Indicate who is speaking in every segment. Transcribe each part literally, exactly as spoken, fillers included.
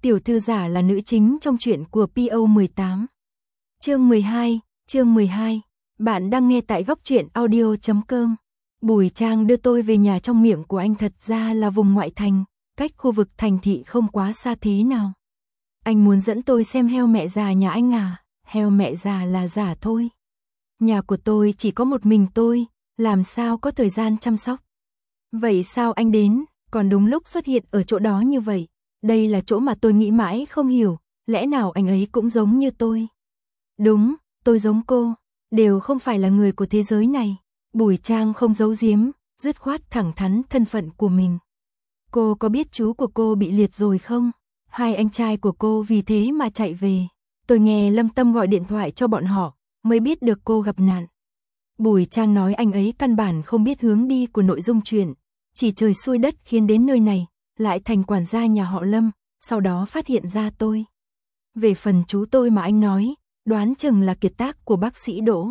Speaker 1: tiểu thư giả là nữ chính trong truyện của pê o mười tám. Chương mười hai, chương mười hai. Bạn đang nghe tại góc truyện audio chấm com. Bùi Trang đưa tôi về nhà trong miệng của anh thật ra là vùng ngoại thành, cách khu vực thành thị không quá xa thế nào. Anh muốn dẫn tôi xem heo mẹ già nhà anh à, heo mẹ già là giả thôi. Nhà của tôi chỉ có một mình tôi, làm sao có thời gian chăm sóc. Vậy sao anh đến, còn đúng lúc xuất hiện ở chỗ đó như vậy? Đây là chỗ mà tôi nghĩ mãi không hiểu, lẽ nào anh ấy cũng giống như tôi? Đúng, tôi giống cô, đều không phải là người của thế giới này. Bùi Trang không giấu giếm, dứt khoát thẳng thắn thân phận của mình. Cô có biết chú của cô bị liệt rồi không? Hai anh trai của cô vì thế mà chạy về. Tôi nghe Lâm Tâm gọi điện thoại cho bọn họ, mới biết được cô gặp nạn. Bùi Trang nói anh ấy căn bản không biết hướng đi của nội dung chuyện, chỉ trời xui đất khiến đến nơi này, lại thành quản gia nhà họ Lâm, sau đó phát hiện ra tôi. Về phần chú tôi mà anh nói, đoán chừng là kiệt tác của bác sĩ Đỗ.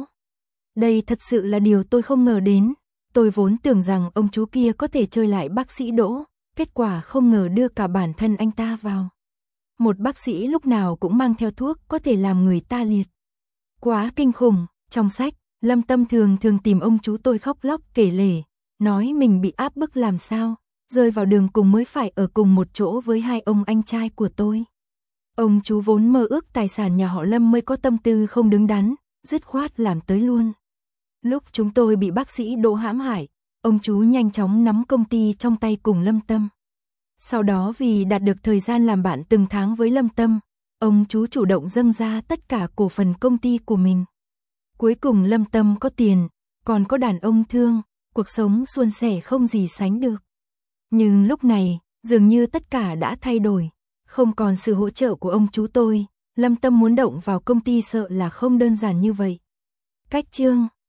Speaker 1: Đây thật sự là điều tôi không ngờ đến, tôi vốn tưởng rằng ông chú kia có thể chơi lại bác sĩ Đỗ, kết quả không ngờ đưa cả bản thân anh ta vào. Một bác sĩ lúc nào cũng mang theo thuốc có thể làm người ta liệt. Quá kinh khủng, trong sách, Lâm Tâm thường thường tìm ông chú tôi khóc lóc kể lể, nói mình bị áp bức làm sao, rơi vào đường cùng mới phải ở cùng một chỗ với hai ông anh trai của tôi. Ông chú vốn mơ ước tài sản nhà họ Lâm mới có tâm tư không đứng đắn, dứt khoát làm tới luôn. Lúc chúng tôi bị bác sĩ Đỗ hãm hại, ông chú nhanh chóng nắm công ty trong tay cùng Lâm Tâm. Sau đó vì đạt được thời gian làm bạn từng tháng với Lâm Tâm, ông chú chủ động dâng ra tất cả cổ phần công ty của mình. Cuối cùng Lâm Tâm có tiền, còn có đàn ông thương, cuộc sống suôn sẻ không gì sánh được. Nhưng lúc này, dường như tất cả đã thay đổi, không còn sự hỗ trợ của ông chú tôi, Lâm Tâm muốn động vào công ty sợ là không đơn giản như vậy. Cách chương